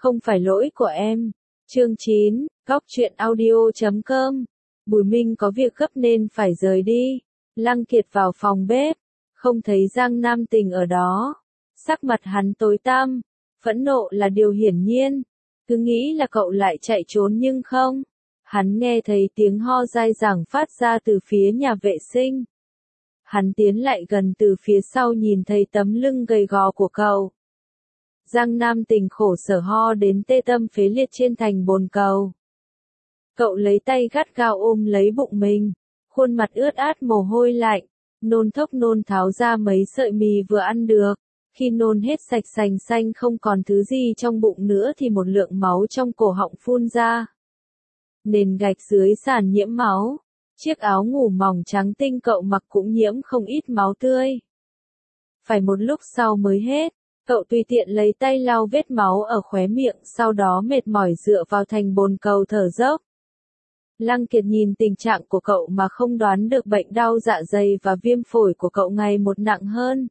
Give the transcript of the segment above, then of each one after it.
Không phải lỗi của em. Chương 9, Góc truyện audio.com. Bùi Minh có việc gấp nên phải rời đi. Lăng Kiệt vào phòng bếp, không thấy Giang Nam Tình ở đó. Sắc mặt hắn tối tăm, phẫn nộ là điều hiển nhiên. Cứ nghĩ là cậu lại chạy trốn nhưng không. Hắn nghe thấy tiếng ho dai dẳng phát ra từ phía nhà vệ sinh. Hắn tiến lại gần từ phía sau nhìn thấy tấm lưng gầy gò của cậu. Giang Nam Tình khổ sở ho đến tê tâm phế liệt trên thành bồn cầu. Cậu lấy tay gắt gao ôm lấy bụng mình, khuôn mặt ướt át mồ hôi lạnh, nôn thốc nôn tháo ra mấy sợi mì vừa ăn được. Khi nôn hết sạch sành xanh không còn thứ gì trong bụng nữa thì một lượng máu trong cổ họng phun ra. Nền gạch dưới sàn nhiễm máu, chiếc áo ngủ mỏng trắng tinh cậu mặc cũng nhiễm không ít máu tươi. Phải một lúc sau mới hết, cậu tùy tiện lấy tay lau vết máu ở khóe miệng, sau đó mệt mỏi dựa vào thành bồn cầu thở dốc. Lăng Kiệt nhìn tình trạng của cậu mà không đoán được bệnh đau dạ dày và viêm phổi của cậu ngày một nặng hơn.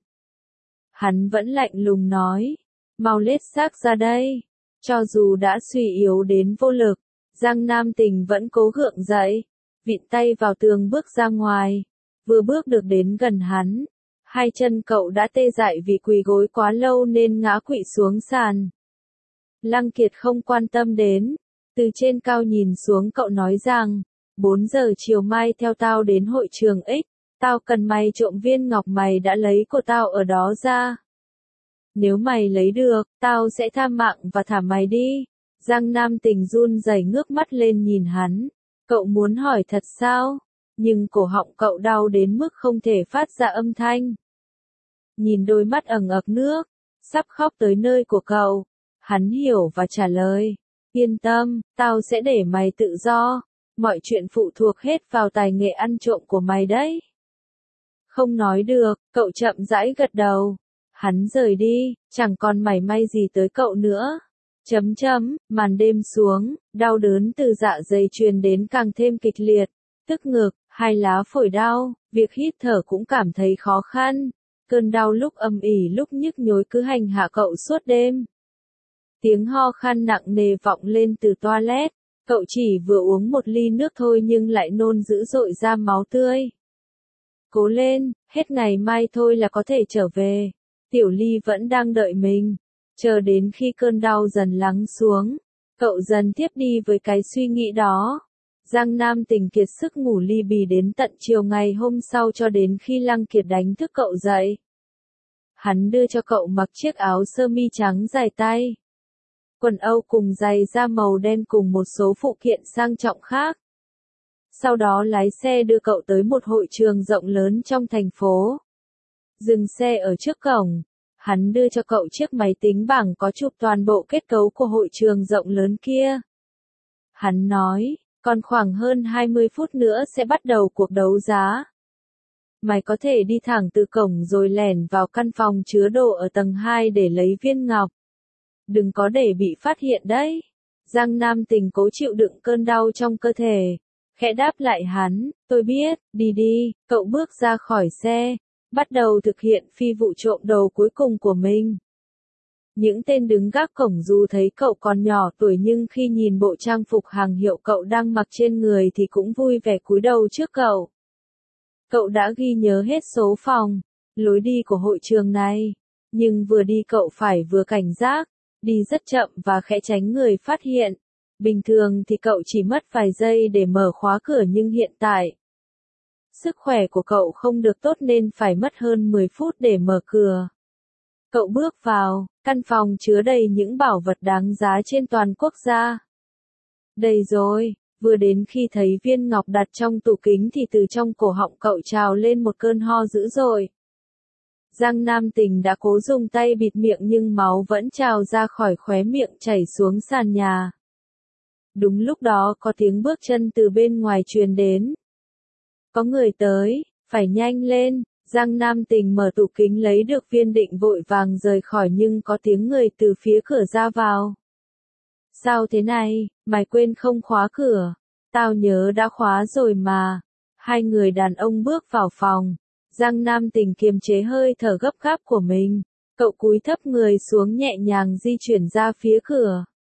Hắn vẫn lạnh lùng nói, mau lết xác ra đây. Cho dù đã suy yếu đến vô lực, Giang Nam Tình vẫn cố gượng dậy, vịn tay vào tường bước ra ngoài. Vừa bước được đến gần hắn, hai chân cậu đã tê dại vì quỳ gối quá lâu nên ngã quỵ xuống sàn. Lăng Kiệt không quan tâm đến, từ trên cao nhìn xuống cậu nói rằng, 4 giờ chiều mai theo tao đến hội trường X, tao cần mày trộm viên ngọc mày đã lấy của tao ở đó ra. Nếu mày lấy được, tao sẽ tha mạng và thả mày đi. Giang Nam Tình run rẩy ngước mắt lên nhìn hắn, cậu muốn hỏi thật sao? Nhưng cổ họng cậu đau đến mức không thể phát ra âm thanh. Nhìn đôi mắt ẩn ực nước, sắp khóc tới nơi của cậu, hắn hiểu và trả lời, yên tâm, tao sẽ để mày tự do, mọi chuyện phụ thuộc hết vào tài nghệ ăn trộm của mày đấy. Không nói được, cậu chậm rãi gật đầu. Hắn rời đi, chẳng còn mảy may gì tới cậu nữa. Màn đêm xuống, đau đớn từ dạ dày truyền đến càng thêm kịch liệt, tức ngực, hai lá phổi đau, việc hít thở cũng cảm thấy khó khăn. Cơn đau lúc âm ỉ lúc nhức nhối cứ hành hạ cậu suốt đêm. Tiếng ho khan nặng nề vọng lên từ toilet, cậu chỉ vừa uống một ly nước thôi nhưng lại nôn dữ dội ra máu tươi. Cố lên, hết ngày mai thôi là có thể trở về. Tiểu Ly vẫn đang đợi mình. Chờ đến khi cơn đau dần lắng xuống, cậu dần tiếp đi với cái suy nghĩ đó. Giang Nam Tình kiệt sức ngủ li bì đến tận chiều ngày hôm sau cho đến khi Lăng Kiệt đánh thức cậu dậy. Hắn đưa cho cậu mặc chiếc áo sơ mi trắng dài tay, quần âu cùng giày da màu đen cùng một số phụ kiện sang trọng khác. Sau đó lái xe đưa cậu tới một hội trường rộng lớn trong thành phố. Dừng xe ở trước cổng, hắn đưa cho cậu chiếc máy tính bảng có chụp toàn bộ kết cấu của hội trường rộng lớn kia. Hắn nói, còn khoảng hơn 20 phút nữa sẽ bắt đầu cuộc đấu giá. Mày có thể đi thẳng từ cổng rồi lẻn vào căn phòng chứa đồ ở tầng 2 để lấy viên ngọc. Đừng có để bị phát hiện đấy. Giang Nam Tình cố chịu đựng cơn đau trong cơ thể, khẽ đáp lại hắn, tôi biết, đi đi. Cậu bước ra khỏi xe, bắt đầu thực hiện phi vụ trộm đồ cuối cùng của mình. Những tên đứng gác cổng dù thấy cậu còn nhỏ tuổi nhưng khi nhìn bộ trang phục hàng hiệu cậu đang mặc trên người thì cũng vui vẻ cúi đầu trước cậu. Cậu đã ghi nhớ hết số phòng, lối đi của hội trường này, nhưng vừa đi cậu phải vừa cảnh giác, đi rất chậm và khẽ tránh người phát hiện. Bình thường thì cậu chỉ mất vài giây để mở khóa cửa nhưng hiện tại, sức khỏe của cậu không được tốt nên phải mất hơn 10 phút để mở cửa. Cậu bước vào, căn phòng chứa đầy những bảo vật đáng giá trên toàn quốc gia. Đây rồi, vừa đến khi thấy viên ngọc đặt trong tủ kính thì từ trong cổ họng cậu trào lên một cơn ho dữ dội. Giang Nam Tình đã cố dùng tay bịt miệng nhưng máu vẫn trào ra khỏi khóe miệng chảy xuống sàn nhà. Đúng lúc đó có tiếng bước chân từ bên ngoài truyền đến. Có người tới, phải nhanh lên. Giang Nam Tình mở tủ kính lấy được viên định vội vàng rời khỏi nhưng có tiếng người từ phía cửa ra vào. Sao thế này, mày quên không khóa cửa? Tao nhớ đã khóa rồi mà. Hai người đàn ông bước vào phòng. Giang Nam Tình kiềm chế hơi thở gấp gáp của mình. Cậu cúi thấp người xuống nhẹ nhàng di chuyển ra phía cửa.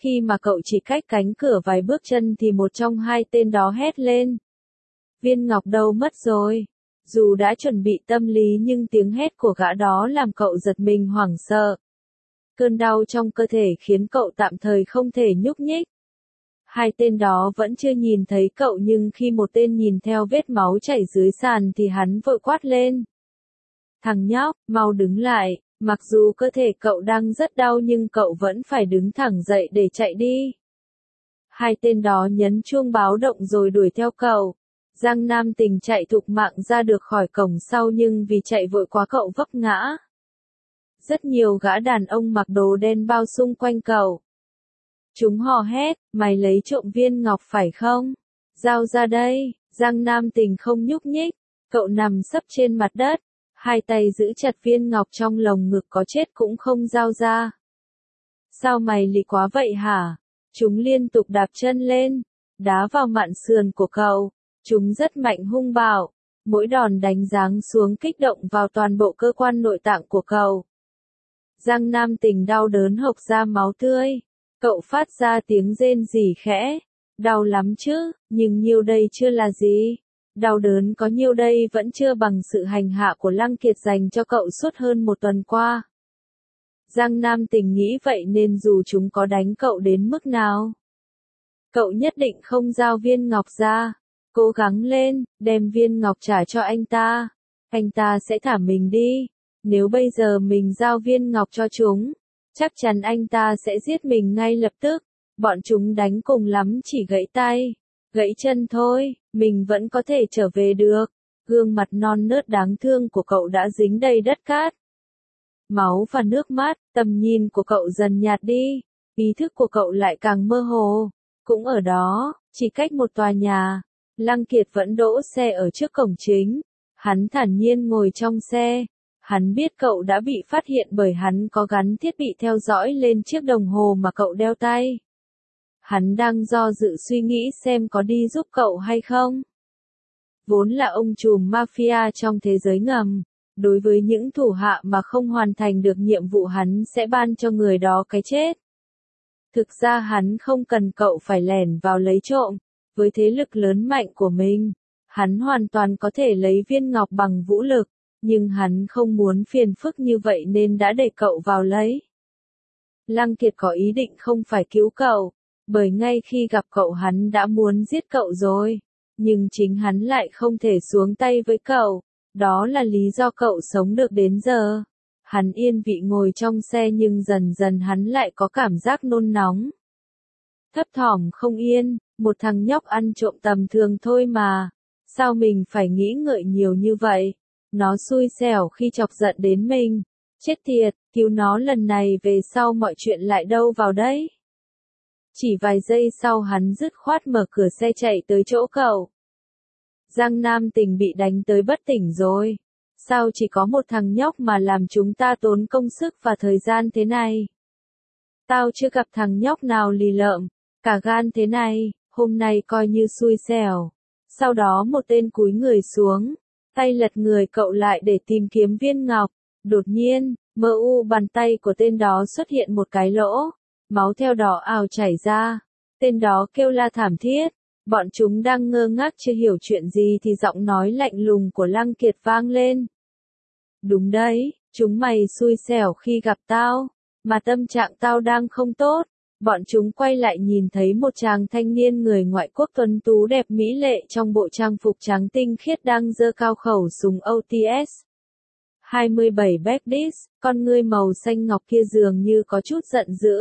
Khi mà cậu chỉ cách cánh cửa vài bước chân thì một trong hai tên đó hét lên. Viên ngọc đâu mất rồi? Dù đã chuẩn bị tâm lý nhưng tiếng hét của gã đó làm cậu giật mình hoảng sợ. Cơn đau trong cơ thể khiến cậu tạm thời không thể nhúc nhích. Hai tên đó vẫn chưa nhìn thấy cậu nhưng khi một tên nhìn theo vết máu chảy dưới sàn thì hắn vội quát lên. Thằng nhóc, mau đứng lại, mặc dù cơ thể cậu đang rất đau nhưng cậu vẫn phải đứng thẳng dậy để chạy đi. Hai tên đó nhấn chuông báo động rồi đuổi theo cậu. Giang Nam Tình chạy thục mạng ra được khỏi cổng sau nhưng vì chạy vội quá cậu vấp ngã. Rất nhiều gã đàn ông mặc đồ đen bao xung quanh cậu. Chúng hò hét, mày lấy trộm viên ngọc phải không? Giao ra đây. Giang Nam Tình không nhúc nhích, cậu nằm sấp trên mặt đất, hai tay giữ chặt viên ngọc trong lồng ngực có chết cũng không giao ra. Sao mày lì quá vậy hả? Chúng liên tục đạp chân lên, đá vào mạn sườn của cậu. Chúng rất mạnh hung bạo, mỗi đòn đánh giáng xuống kích động vào toàn bộ cơ quan nội tạng của cậu. Giang Nam Tình đau đớn hộc ra máu tươi. Cậu phát ra tiếng rên rỉ khẽ. Đau lắm chứ, nhưng nhiêu đây chưa là gì. Đau đớn có nhiêu đây vẫn chưa bằng sự hành hạ của Lăng Kiệt dành cho cậu suốt hơn một tuần qua. Giang Nam Tình nghĩ vậy nên dù chúng có đánh cậu đến mức nào, cậu nhất định không giao viên ngọc ra. Cố gắng lên, đem viên ngọc trả cho anh ta. Anh ta sẽ thả mình đi. Nếu bây giờ mình giao viên ngọc cho chúng, chắc chắn anh ta sẽ giết mình ngay lập tức. Bọn chúng đánh cùng lắm chỉ gãy tay, gãy chân thôi, mình vẫn có thể trở về được. Gương mặt non nớt đáng thương của cậu đã dính đầy đất cát. Máu và nước mắt, tầm nhìn của cậu dần nhạt đi, ý thức của cậu lại càng mơ hồ. Cũng ở đó, chỉ cách một tòa nhà, Lăng Kiệt vẫn đỗ xe ở trước cổng chính. Hắn thản nhiên ngồi trong xe. Hắn biết cậu đã bị phát hiện bởi hắn có gắn thiết bị theo dõi lên chiếc đồng hồ mà cậu đeo tay. Hắn đang do dự suy nghĩ xem có đi giúp cậu hay không. Vốn là ông trùm mafia trong thế giới ngầm, đối với những thủ hạ mà không hoàn thành được nhiệm vụ hắn sẽ ban cho người đó cái chết. Thực ra hắn không cần cậu phải lẻn vào lấy trộm, với thế lực lớn mạnh của mình, hắn hoàn toàn có thể lấy viên ngọc bằng vũ lực, nhưng hắn không muốn phiền phức như vậy nên đã để cậu vào lấy. Lăng Kiệt có ý định không phải cứu cậu, bởi ngay khi gặp cậu hắn đã muốn giết cậu rồi, nhưng chính hắn lại không thể xuống tay với cậu, đó là lý do cậu sống được đến giờ. Hắn yên vị ngồi trong xe nhưng dần dần hắn lại có cảm giác nôn nóng. Thấp thỏm không yên, một thằng nhóc ăn trộm tầm thường thôi mà, sao mình phải nghĩ ngợi nhiều như vậy? Nó xui xẻo khi chọc giận đến mình. Chết tiệt, cứu nó lần này về sau mọi chuyện lại đâu vào đấy. Chỉ vài giây sau hắn dứt khoát mở cửa xe chạy tới chỗ cậu. Giang Nam Tình bị đánh tới bất tỉnh rồi. Sao chỉ có một thằng nhóc mà làm chúng ta tốn công sức và thời gian thế này? Tao chưa gặp thằng nhóc nào lì lợm, cả gan thế này, hôm nay coi như xui xẻo. Sau đó một tên cúi người xuống, tay lật người cậu lại để tìm kiếm viên ngọc. Đột nhiên, bàn tay của tên đó xuất hiện một cái lỗ, máu theo đó ào chảy ra. Tên đó kêu la thảm thiết. Bọn chúng đang ngơ ngác chưa hiểu chuyện gì thì giọng nói lạnh lùng của Lăng Kiệt vang lên. Đúng đấy, chúng mày xui xẻo khi gặp tao, mà tâm trạng tao đang không tốt. Bọn chúng quay lại nhìn thấy một chàng thanh niên người ngoại quốc tuấn tú đẹp mỹ lệ trong bộ trang phục trắng tinh khiết đang giơ cao khẩu súng OTS 27 Baghdad, con ngươi màu xanh ngọc kia dường như có chút giận dữ.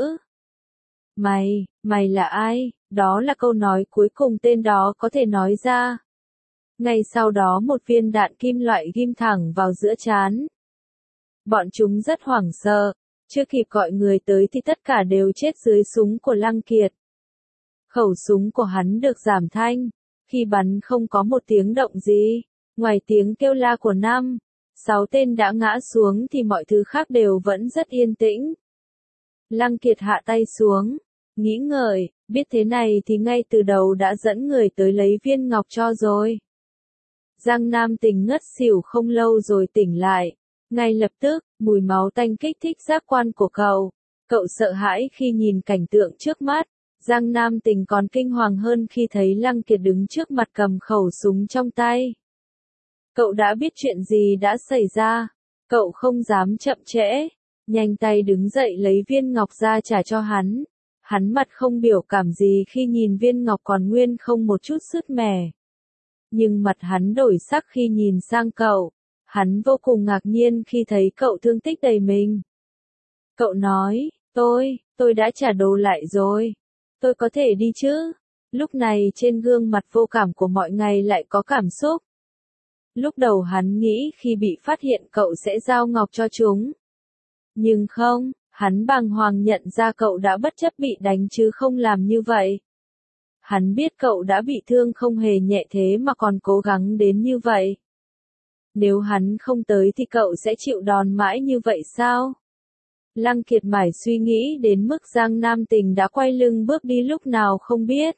Mày là ai? Đó là câu nói cuối cùng tên đó có thể nói ra. Ngay sau đó một viên đạn kim loại ghim thẳng vào giữa trán. Bọn chúng rất hoảng sợ, chưa kịp gọi người tới thì tất cả đều chết dưới súng của Lăng Kiệt. Khẩu súng của hắn được giảm thanh, khi bắn không có một tiếng động gì, ngoài tiếng kêu la của 6 tên đã ngã xuống thì mọi thứ khác đều vẫn rất yên tĩnh. Lăng Kiệt hạ tay xuống, nghĩ ngợi, biết thế này thì ngay từ đầu đã dẫn người tới lấy viên ngọc cho rồi. Giang Nam Tình ngất xỉu không lâu rồi tỉnh lại. Ngay lập tức, mùi máu tanh kích thích giác quan của cậu. Cậu sợ hãi khi nhìn cảnh tượng trước mắt. Giang Nam Tình còn kinh hoàng hơn khi thấy Lăng Kiệt đứng trước mặt cầm khẩu súng trong tay. Cậu đã biết chuyện gì đã xảy ra. Cậu không dám chậm trễ. Nhanh tay đứng dậy lấy viên ngọc ra trả cho hắn. Hắn mặt không biểu cảm gì khi nhìn viên ngọc còn nguyên không một chút sứt mẻ. Nhưng mặt hắn đổi sắc khi nhìn sang cậu. Hắn vô cùng ngạc nhiên khi thấy cậu thương tích đầy mình. Cậu nói, tôi đã trả đồ lại rồi. Tôi có thể đi chứ? Lúc này trên gương mặt vô cảm của mọi người lại có cảm xúc. Lúc đầu hắn nghĩ khi bị phát hiện cậu sẽ giao ngọc cho chúng. Nhưng không, hắn bàng hoàng nhận ra cậu đã bất chấp bị đánh chứ không làm như vậy. Hắn biết cậu đã bị thương không hề nhẹ thế mà còn cố gắng đến như vậy. Nếu hắn không tới thì cậu sẽ chịu đòn mãi như vậy sao? Lăng Kiệt mải suy nghĩ đến mức Giang Nam Tình đã quay lưng bước đi lúc nào không biết.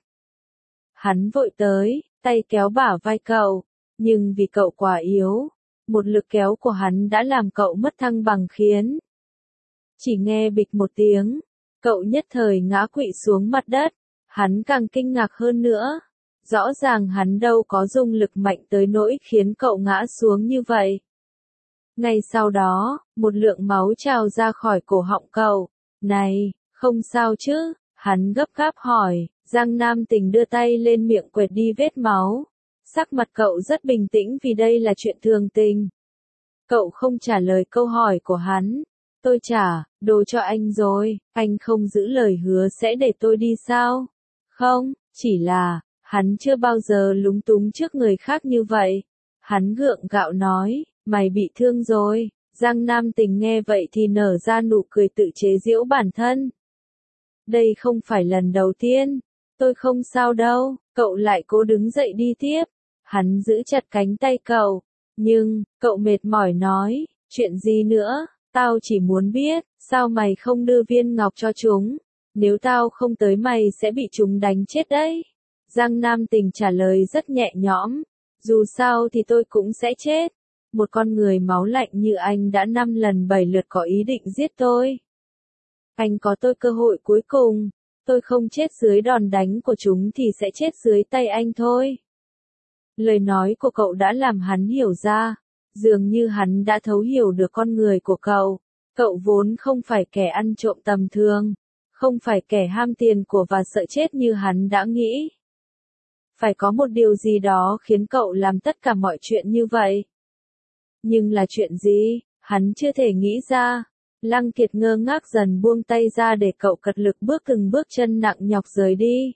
Hắn vội tới, tay kéo bả vai cậu, nhưng vì cậu quá yếu, một lực kéo của hắn đã làm cậu mất thăng bằng khiến. Chỉ nghe bịch một tiếng, cậu nhất thời ngã quỵ xuống mặt đất, hắn càng kinh ngạc hơn nữa. Rõ ràng hắn đâu có dùng lực mạnh tới nỗi khiến cậu ngã xuống như vậy. Ngay sau đó, một lượng máu trào ra khỏi cổ họng cậu. Này, không sao chứ? Hắn gấp gáp hỏi. Giang Nam Tình đưa tay lên miệng quệt đi vết máu. Sắc mặt cậu rất bình tĩnh vì đây là chuyện thường tình. Cậu không trả lời câu hỏi của hắn. Tôi trả đồ cho anh rồi, anh không giữ lời hứa sẽ để tôi đi sao? Không, chỉ là, hắn chưa bao giờ lúng túng trước người khác như vậy. Hắn gượng gạo nói, mày bị thương rồi. Giang Nam Tình nghe vậy thì nở ra nụ cười tự chế giễu bản thân. Đây không phải lần đầu tiên. Tôi không sao đâu. Cậu lại cố đứng dậy đi tiếp. Hắn giữ chặt cánh tay cậu. Nhưng, cậu mệt mỏi nói, chuyện gì nữa? Tao chỉ muốn biết, sao mày không đưa viên ngọc cho chúng? Nếu tao không tới mày sẽ bị chúng đánh chết đấy. Giang Nam Tình trả lời rất nhẹ nhõm. Dù sao thì tôi cũng sẽ chết. Một con người máu lạnh như anh đã 5 lần 7 lượt có ý định giết tôi. Anh có tôi cơ hội cuối cùng. Tôi không chết dưới đòn đánh của chúng thì sẽ chết dưới tay anh thôi. Lời nói của cậu đã làm hắn hiểu ra. Dường như hắn đã thấu hiểu được con người của cậu. Cậu vốn không phải kẻ ăn trộm tầm thường. Không phải kẻ ham tiền của và sợ chết như hắn đã nghĩ. Phải có một điều gì đó khiến cậu làm tất cả mọi chuyện như vậy. Nhưng là chuyện gì, hắn chưa thể nghĩ ra. Lăng Kiệt ngơ ngác dần buông tay ra để cậu cật lực bước từng bước chân nặng nhọc rời đi.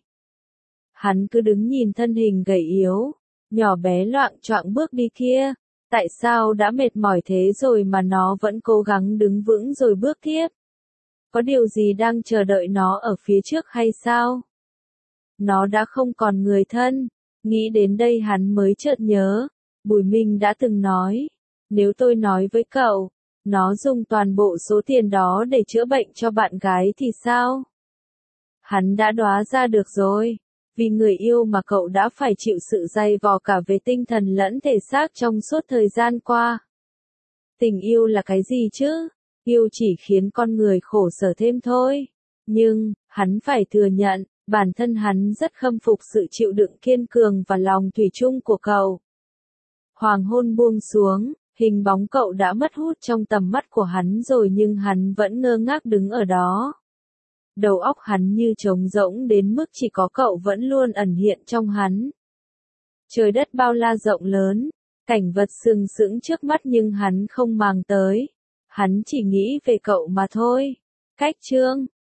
Hắn cứ đứng nhìn thân hình gầy yếu, nhỏ bé loạng choạng bước đi kia. Tại sao đã mệt mỏi thế rồi mà nó vẫn cố gắng đứng vững rồi bước tiếp? Có điều gì đang chờ đợi nó ở phía trước hay sao? Nó đã không còn người thân. Nghĩ đến đây hắn mới chợt nhớ. Bùi Minh đã từng nói. Nếu tôi nói với cậu, nó dùng toàn bộ số tiền đó để chữa bệnh cho bạn gái thì sao? Hắn đã đoán ra được rồi. Vì người yêu mà cậu đã phải chịu sự dày vò cả về tinh thần lẫn thể xác trong suốt thời gian qua. Tình yêu là cái gì chứ? Yêu chỉ khiến con người khổ sở thêm thôi. Nhưng, hắn phải thừa nhận, bản thân hắn rất khâm phục sự chịu đựng kiên cường và lòng thủy chung của cậu. Hoàng hôn buông xuống, hình bóng cậu đã mất hút trong tầm mắt của hắn rồi nhưng hắn vẫn ngơ ngác đứng ở đó. Đầu óc hắn như trống rỗng đến mức chỉ có cậu vẫn luôn ẩn hiện trong hắn. Trời đất bao la rộng lớn, cảnh vật sừng sững trước mắt nhưng hắn không màng tới. Hắn chỉ nghĩ về cậu mà thôi. Cách chương